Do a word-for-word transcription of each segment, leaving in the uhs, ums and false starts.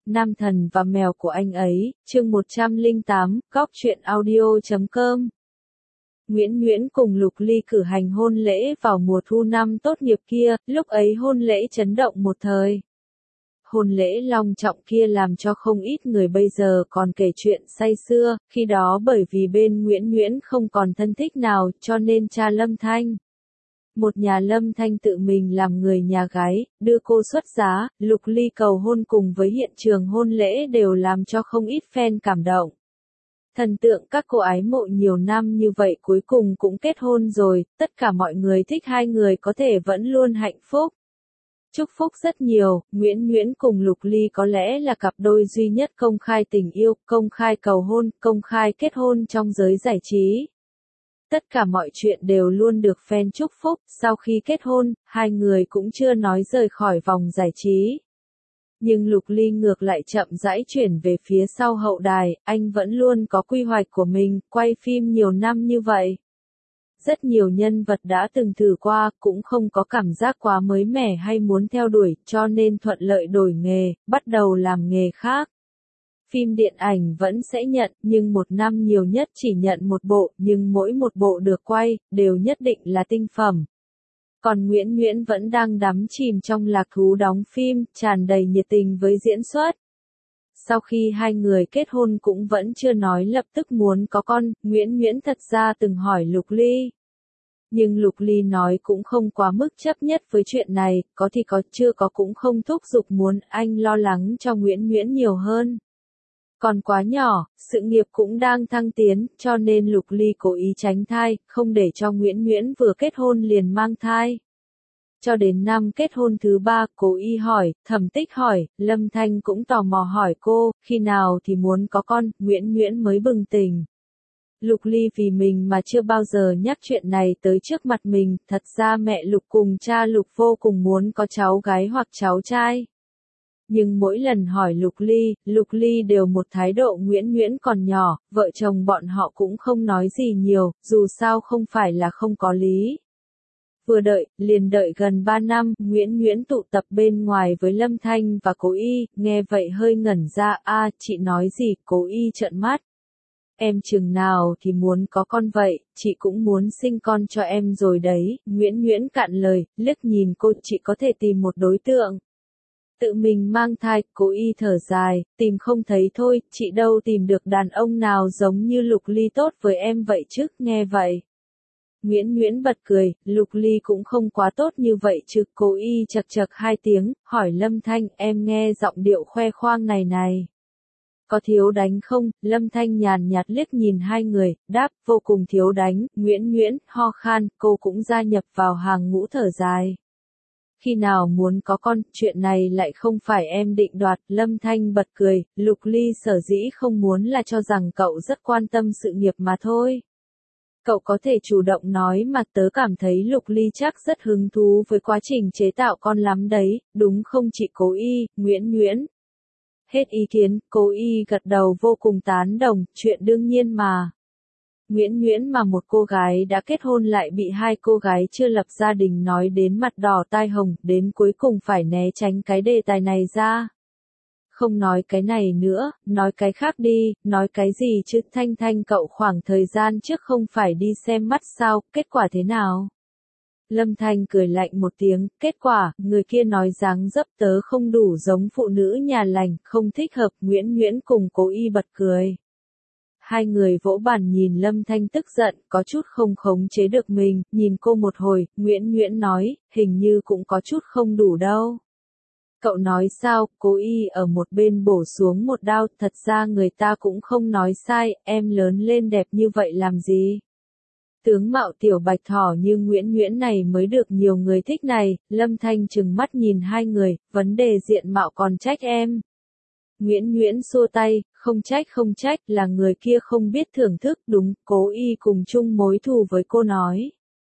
Nam thần và mèo của anh ấy, chương một trăm lẻ tám, góc truyện audio chấm com. Nguyễn Nguyễn cùng Lục Ly cử hành hôn lễ vào mùa thu năm tốt nghiệp kia, lúc ấy hôn lễ chấn động một thời. Hôn lễ long trọng kia làm cho không ít người bây giờ còn kể chuyện say xưa, khi đó bởi vì bên Nguyễn Nguyễn không còn thân thích nào cho nên cha Lâm Thanh. Một nhà Lâm Thanh tự mình làm người nhà gái, đưa cô xuất giá, Lục Ly cầu hôn cùng với hiện trường hôn lễ đều làm cho không ít fan cảm động. Thần tượng các cô ái mộ nhiều năm như vậy cuối cùng cũng kết hôn rồi, tất cả mọi người thích hai người có thể vẫn luôn hạnh phúc. Chúc phúc rất nhiều, Nguyễn Nguyễn cùng Lục Ly có lẽ là cặp đôi duy nhất công khai tình yêu, công khai cầu hôn, công khai kết hôn trong giới giải trí. Tất cả mọi chuyện đều luôn được fan chúc phúc, sau khi kết hôn, hai người cũng chưa nói rời khỏi vòng giải trí. Nhưng Lục Ly ngược lại chậm rãi chuyển về phía sau hậu đài, anh vẫn luôn có quy hoạch của mình, quay phim nhiều năm như vậy. Rất nhiều nhân vật đã từng thử qua, cũng không có cảm giác quá mới mẻ hay muốn theo đuổi, cho nên thuận lợi đổi nghề, bắt đầu làm nghề khác. Phim điện ảnh vẫn sẽ nhận, nhưng một năm nhiều nhất chỉ nhận một bộ, nhưng mỗi một bộ được quay, đều nhất định là tinh phẩm. Còn Nguyễn Nguyễn vẫn đang đắm chìm trong lạc thú đóng phim, tràn đầy nhiệt tình với diễn xuất. Sau khi hai người kết hôn cũng vẫn chưa nói lập tức muốn có con, Nguyễn Nguyễn thật ra từng hỏi Lục Ly. Nhưng Lục Ly nói cũng không quá mức chấp nhất với chuyện này, có thì có, chưa có cũng không thúc giục muốn, anh lo lắng cho Nguyễn Nguyễn nhiều hơn. Còn quá nhỏ, sự nghiệp cũng đang thăng tiến, cho nên Lục Ly cố ý tránh thai, không để cho Nguyễn Nguyễn vừa kết hôn liền mang thai. Cho đến năm kết hôn thứ ba, cố ý hỏi, Thẩm Tích hỏi, Lâm Thanh cũng tò mò hỏi cô, khi nào thì muốn có con, Nguyễn Nguyễn mới bừng tỉnh. Lục Ly vì mình mà chưa bao giờ nhắc chuyện này tới trước mặt mình, thật ra mẹ Lục cùng cha Lục vô cùng muốn có cháu gái hoặc cháu trai. Nhưng mỗi lần hỏi Lục Ly, Lục Ly đều một thái độ Nguyễn Nguyễn còn nhỏ, vợ chồng bọn họ cũng không nói gì nhiều, dù sao không phải là không có lý. Vừa đợi, liền đợi gần ba năm, Nguyễn Nguyễn tụ tập bên ngoài với Lâm Thanh và Cố Y, nghe vậy hơi ngẩn ra, a chị nói gì, Cố Y trợn mắt. Em chừng nào thì muốn có con vậy, chị cũng muốn sinh con cho em rồi đấy, Nguyễn Nguyễn cạn lời, liếc nhìn cô, chị có thể tìm một đối tượng. Tự mình mang thai, Cố Y thở dài, tìm không thấy thôi, chị đâu tìm được đàn ông nào giống như Lục Ly tốt với em vậy chứ, nghe vậy. Nguyễn Nguyễn bật cười, Lục Ly cũng không quá tốt như vậy chứ, Cố Y chật chật hai tiếng, hỏi Lâm Thanh, em nghe giọng điệu khoe khoang này này. Có thiếu đánh không? Lâm Thanh nhàn nhạt liếc nhìn hai người, đáp, vô cùng thiếu đánh, Nguyễn Nguyễn, ho khan, cô cũng gia nhập vào hàng ngũ thở dài. Khi nào muốn có con, chuyện này lại không phải em định đoạt, Lâm Thanh bật cười, Lục Ly sở dĩ không muốn là cho rằng cậu rất quan tâm sự nghiệp mà thôi. Cậu có thể chủ động nói mà tớ cảm thấy Lục Ly chắc rất hứng thú với quá trình chế tạo con lắm đấy, đúng không chị Cố Y, Nguyễn Nguyễn? Hết ý kiến, Cố Y gật đầu vô cùng tán đồng, chuyện đương nhiên mà. Nguyễn Nguyễn mà một cô gái đã kết hôn lại bị hai cô gái chưa lập gia đình nói đến mặt đỏ tai hồng, đến cuối cùng phải né tránh cái đề tài này ra. Không nói cái này nữa, nói cái khác đi, nói cái gì chứ, Thanh Thanh cậu khoảng thời gian trước không phải đi xem mắt sao, kết quả thế nào? Lâm Thanh cười lạnh một tiếng, kết quả, người kia nói dáng dấp tớ không đủ giống phụ nữ nhà lành, không thích hợp, Nguyễn Nguyễn cùng Cố Y bật cười. Hai người vỗ bàn nhìn Lâm Thanh tức giận, có chút không khống chế được mình, nhìn cô một hồi, Nguyễn Nguyễn nói, hình như cũng có chút không đủ đâu. Cậu nói sao, Cố Y ở một bên bổ xuống một đao, thật ra người ta cũng không nói sai, em lớn lên đẹp như vậy làm gì? Tướng mạo tiểu bạch thỏ như Nguyễn Nguyễn này mới được nhiều người thích này, Lâm Thanh trừng mắt nhìn hai người, vấn đề diện mạo còn trách em. Nguyễn Nguyễn xua tay, không trách không trách, là người kia không biết thưởng thức, đúng, Cố Y cùng chung mối thù với cô nói.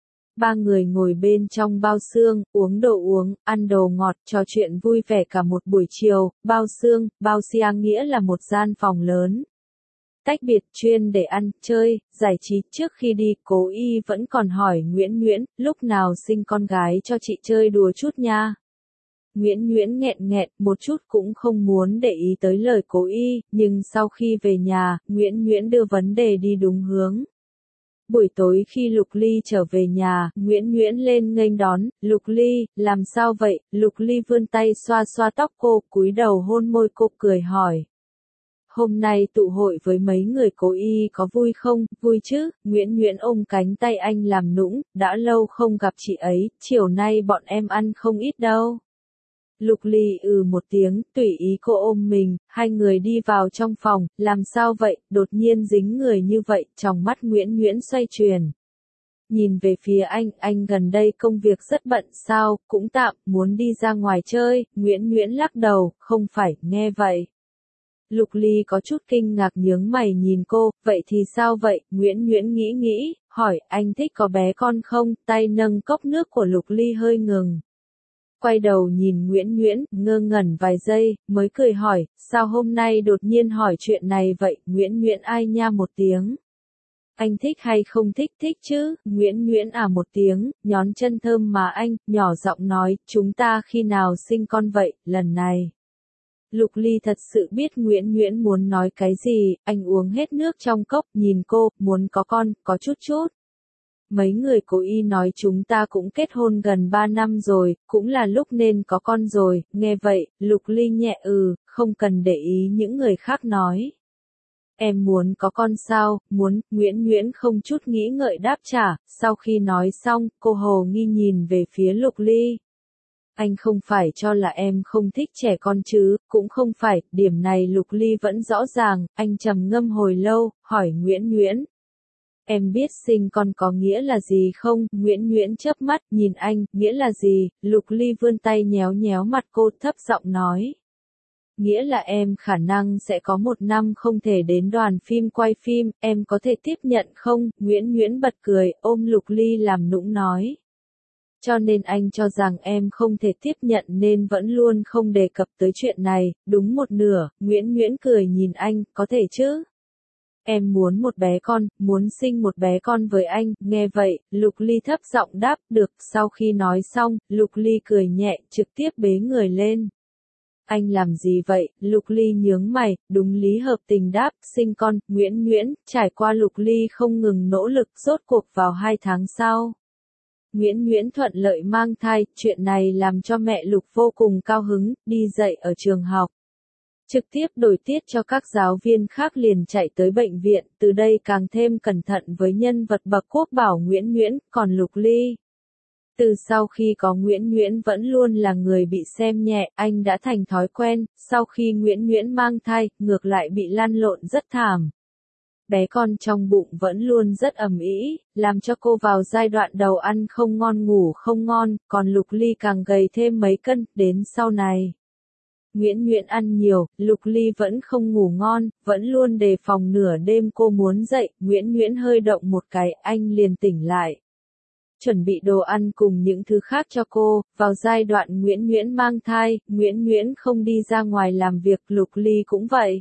Ba người ngồi bên trong bao xương, uống đồ uống, ăn đồ ngọt, trò chuyện vui vẻ cả một buổi chiều, bao xương, bao xiang nghĩa là một gian phòng lớn. Tách biệt chuyên để ăn, chơi, giải trí, trước khi đi, Cố Y vẫn còn hỏi Nguyễn Nguyễn, lúc nào sinh con gái cho chị chơi đùa chút nha. Nguyễn Nguyễn nghẹn nghẹn, một chút cũng không muốn để ý tới lời Cố Y, nhưng sau khi về nhà, Nguyễn Nguyễn đưa vấn đề đi đúng hướng. Buổi tối khi Lục Ly trở về nhà, Nguyễn Nguyễn lên nghênh đón, Lục Ly, làm sao vậy? Lục Ly vươn tay xoa xoa tóc cô, cúi đầu hôn môi cô, cười hỏi. Hôm nay tụ hội với mấy người Cố Y có vui không? Vui chứ, Nguyễn Nguyễn ôm cánh tay anh làm nũng, đã lâu không gặp chị ấy, chiều nay bọn em ăn không ít đâu. Lục Ly ừ một tiếng, tùy ý cô ôm mình, hai người đi vào trong phòng, làm sao vậy, đột nhiên dính người như vậy, trong mắt Nguyễn Nguyễn xoay chuyển. Nhìn về phía anh, anh gần đây công việc rất bận sao, cũng tạm, muốn đi ra ngoài chơi, Nguyễn Nguyễn lắc đầu, không phải, nghe vậy. Lục Ly có chút kinh ngạc nhướng mày nhìn cô, vậy thì sao vậy, Nguyễn Nguyễn nghĩ nghĩ, hỏi, anh thích có bé con không, tay nâng cốc nước của Lục Ly hơi ngừng. Quay đầu nhìn Nguyễn Nguyễn, ngơ ngẩn vài giây, mới cười hỏi, sao hôm nay đột nhiên hỏi chuyện này vậy, Nguyễn Nguyễn ai nha một tiếng. Anh thích hay không thích, thích chứ, Nguyễn Nguyễn à một tiếng, nhón chân thơm mà anh, nhỏ giọng nói, chúng ta khi nào sinh con vậy, lần này. Lục Ly thật sự biết Nguyễn Nguyễn muốn nói cái gì, anh uống hết nước trong cốc, nhìn cô, muốn có con, có chút chút. Mấy người Cố Y nói chúng ta cũng kết hôn gần ba năm rồi, cũng là lúc nên có con rồi, nghe vậy, Lục Ly nhẹ ừ, không cần để ý những người khác nói. Em muốn có con sao, muốn, Nguyễn Nguyễn không chút nghĩ ngợi đáp trả, sau khi nói xong, cô hồ nghi nhìn về phía Lục Ly. Anh không phải cho là em không thích trẻ con chứ, cũng không phải, điểm này Lục Ly vẫn rõ ràng, anh trầm ngâm hồi lâu, hỏi Nguyễn Nguyễn. Em biết sinh con có nghĩa là gì không? Nguyễn Nguyễn chớp mắt, nhìn anh, nghĩa là gì? Lục Ly vươn tay nhéo nhéo mặt cô, thấp giọng nói. Nghĩa là em khả năng sẽ có một năm không thể đến đoàn phim quay phim, em có thể tiếp nhận không? Nguyễn Nguyễn bật cười, ôm Lục Ly làm nũng nói. Cho nên anh cho rằng em không thể tiếp nhận nên vẫn luôn không đề cập tới chuyện này, đúng một nửa, Nguyễn Nguyễn cười nhìn anh, có thể chứ? Em muốn một bé con, muốn sinh một bé con với anh, nghe vậy, Lục Ly thấp giọng đáp, được, sau khi nói xong, Lục Ly cười nhẹ, trực tiếp bế người lên. Anh làm gì vậy, Lục Ly nhướng mày, đúng lý hợp tình đáp, sinh con, Nguyễn Nguyễn, trải qua Lục Ly không ngừng nỗ lực, rốt cuộc vào hai tháng sau. Nguyễn Nguyễn thuận lợi mang thai, chuyện này làm cho mẹ Lục vô cùng cao hứng, đi dạy ở trường học. Trực tiếp đổi tiết cho các giáo viên khác liền chạy tới bệnh viện, từ đây càng thêm cẩn thận với nhân vật bậc quốc bảo Nguyễn Nguyễn, còn Lục Ly. Từ sau khi có Nguyễn Nguyễn vẫn luôn là người bị xem nhẹ, anh đã thành thói quen, sau khi Nguyễn Nguyễn mang thai, ngược lại bị lăn lộn rất thảm. Bé con trong bụng vẫn luôn rất ầm ĩ, làm cho cô vào giai đoạn đầu ăn không ngon ngủ không ngon, còn Lục Ly càng gầy thêm mấy cân, đến sau này. Nguyễn Nguyễn ăn nhiều, Lục Ly vẫn không ngủ ngon, vẫn luôn đề phòng nửa đêm cô muốn dậy, Nguyễn Nguyễn hơi động một cái, anh liền tỉnh lại. Chuẩn bị đồ ăn cùng những thứ khác cho cô, vào giai đoạn Nguyễn Nguyễn mang thai, Nguyễn Nguyễn không đi ra ngoài làm việc, Lục Ly cũng vậy.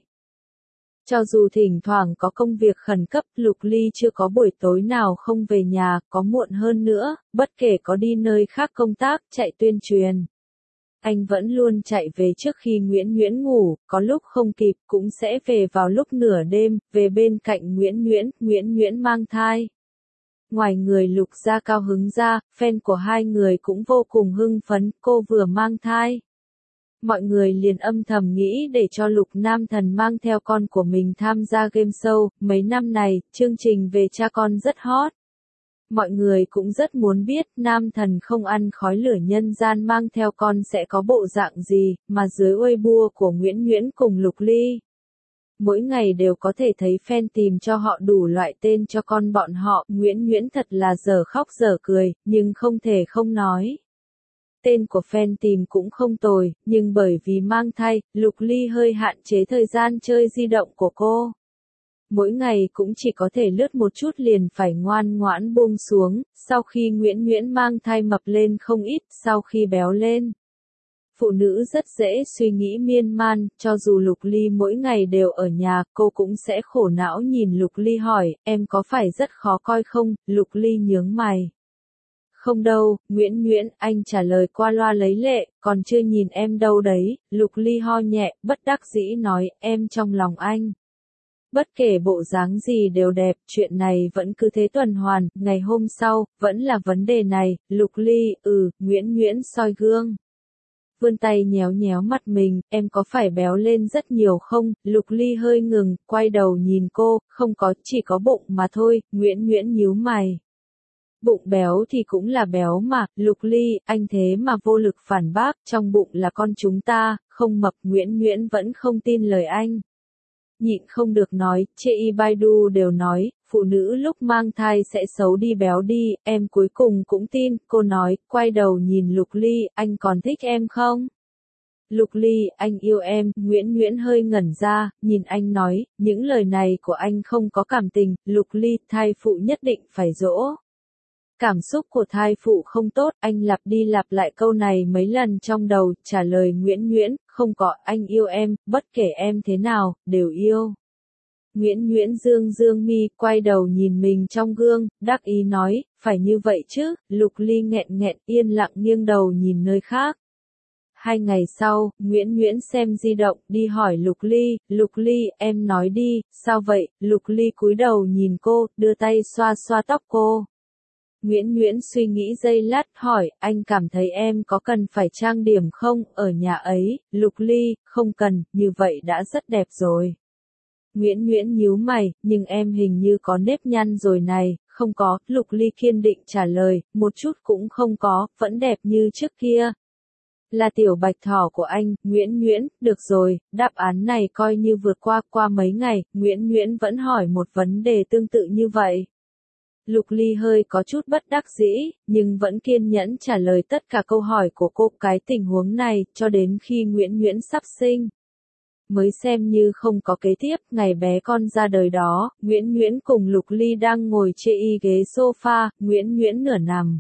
Cho dù thỉnh thoảng có công việc khẩn cấp, Lục Ly chưa có buổi tối nào không về nhà, có muộn hơn nữa, bất kể có đi nơi khác công tác, chạy tuyên truyền. Anh vẫn luôn chạy về trước khi Nguyễn Nguyễn ngủ, có lúc không kịp cũng sẽ về vào lúc nửa đêm, về bên cạnh Nguyễn Nguyễn, Nguyễn Nguyễn mang thai. Ngoài người Lục gia cao hứng ra, fan của hai người cũng vô cùng hưng phấn, cô vừa mang thai. Mọi người liền âm thầm nghĩ để cho Lục Nam Thần mang theo con của mình tham gia game show, mấy năm này, chương trình về cha con rất hot. Mọi người cũng rất muốn biết Nam Thần không ăn khói lửa nhân gian mang theo con sẽ có bộ dạng gì, mà dưới Weibo của Nguyễn Nguyễn cùng Lục Ly. Mỗi ngày đều có thể thấy fan tìm cho họ đủ loại tên cho con bọn họ, Nguyễn Nguyễn thật là dở khóc dở cười, nhưng không thể không nói. Tên của fan tìm cũng không tồi, nhưng bởi vì mang thai, Lục Ly hơi hạn chế thời gian chơi di động của cô. Mỗi ngày cũng chỉ có thể lướt một chút liền phải ngoan ngoãn buông xuống, sau khi Nguyễn Nguyễn mang thai mập lên không ít, sau khi béo lên. Phụ nữ rất dễ suy nghĩ miên man, cho dù Lục Ly mỗi ngày đều ở nhà, cô cũng sẽ khổ não nhìn Lục Ly hỏi, em có phải rất khó coi không, Lục Ly nhướng mày. Không đâu, Nguyễn Nguyễn, anh trả lời qua loa lấy lệ, còn chưa nhìn em đâu đấy, Lục Ly ho nhẹ, bất đắc dĩ nói, em trong lòng anh. Bất kể bộ dáng gì đều đẹp, chuyện này vẫn cứ thế tuần hoàn, ngày hôm sau, vẫn là vấn đề này, Lục Ly, ừ, Nguyễn Nguyễn soi gương. Vươn tay nhéo nhéo mặt mình, em có phải béo lên rất nhiều không? Lục Ly hơi ngừng, quay đầu nhìn cô, không có, chỉ có bụng mà thôi, Nguyễn Nguyễn nhíu mày. Bụng béo thì cũng là béo mà, Lục Ly, anh thế mà vô lực phản bác, trong bụng là con chúng ta, không mập, Nguyễn Nguyễn vẫn không tin lời anh. Nhịn không được nói, chê y Baidu đều nói, phụ nữ lúc mang thai sẽ xấu đi béo đi, em cuối cùng cũng tin, cô nói, quay đầu nhìn Lục Ly, anh còn thích em không? Lục Ly, anh yêu em, Nguyễn Nguyễn hơi ngẩn ra, nhìn anh nói, những lời này của anh không có cảm tình, Lục Ly, thai phụ nhất định phải dỗ. Cảm xúc của thai phụ không tốt, anh lặp đi lặp lại câu này mấy lần trong đầu, trả lời Nguyễn Nguyễn, không có, anh yêu em, bất kể em thế nào, đều yêu. Nguyễn Nguyễn dương dương mi, quay đầu nhìn mình trong gương, đắc ý nói, phải như vậy chứ, Lục Ly nghẹn nghẹn, yên lặng nghiêng đầu nhìn nơi khác. Hai ngày sau, Nguyễn Nguyễn xem di động, đi hỏi Lục Ly, Lục Ly, em nói đi, sao vậy, Lục Ly cúi đầu nhìn cô, đưa tay xoa xoa tóc cô. Nguyễn Nguyễn suy nghĩ giây lát, hỏi, anh cảm thấy em có cần phải trang điểm không, ở nhà ấy, Lục Ly, không cần, như vậy đã rất đẹp rồi. Nguyễn Nguyễn nhíu mày, nhưng em hình như có nếp nhăn rồi này, không có, Lục Ly kiên định trả lời, một chút cũng không có, vẫn đẹp như trước kia. Là tiểu bạch thỏ của anh, Nguyễn Nguyễn, được rồi, đáp án này coi như vượt qua, qua mấy ngày, Nguyễn Nguyễn vẫn hỏi một vấn đề tương tự như vậy. Lục Ly hơi có chút bất đắc dĩ, nhưng vẫn kiên nhẫn trả lời tất cả câu hỏi của cô. Cái tình huống này, cho đến khi Nguyễn Nguyễn sắp sinh, mới xem như không có kế tiếp. Ngày bé con ra đời đó, Nguyễn Nguyễn cùng Lục Ly đang ngồi chê y ghế sofa, Nguyễn Nguyễn nửa nằm.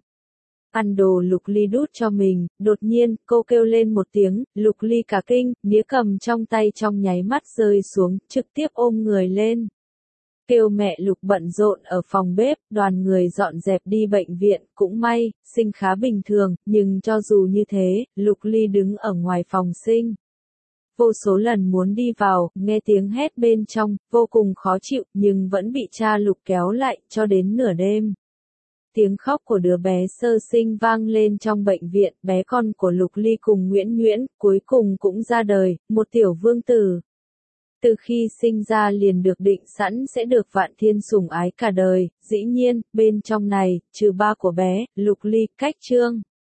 Ăn đồ Lục Ly đút cho mình, đột nhiên, cô kêu lên một tiếng, Lục Ly cả kinh, nĩa cầm trong tay trong nháy mắt rơi xuống, trực tiếp ôm người lên. Kêu mẹ Lục bận rộn ở phòng bếp, đoàn người dọn dẹp đi bệnh viện, cũng may, sinh khá bình thường, nhưng cho dù như thế, Lục Ly đứng ở ngoài phòng sinh. Vô số lần muốn đi vào, nghe tiếng hét bên trong, vô cùng khó chịu, nhưng vẫn bị cha Lục kéo lại, cho đến nửa đêm. Tiếng khóc của đứa bé sơ sinh vang lên trong bệnh viện, bé con của Lục Ly cùng Nguyễn Nguyễn, cuối cùng cũng ra đời, một tiểu vương tử. Từ khi sinh ra liền được định sẵn sẽ được vạn thiên sủng ái cả đời, dĩ nhiên, bên trong này, trừ ba của bé, Lục Ly, cách Trương.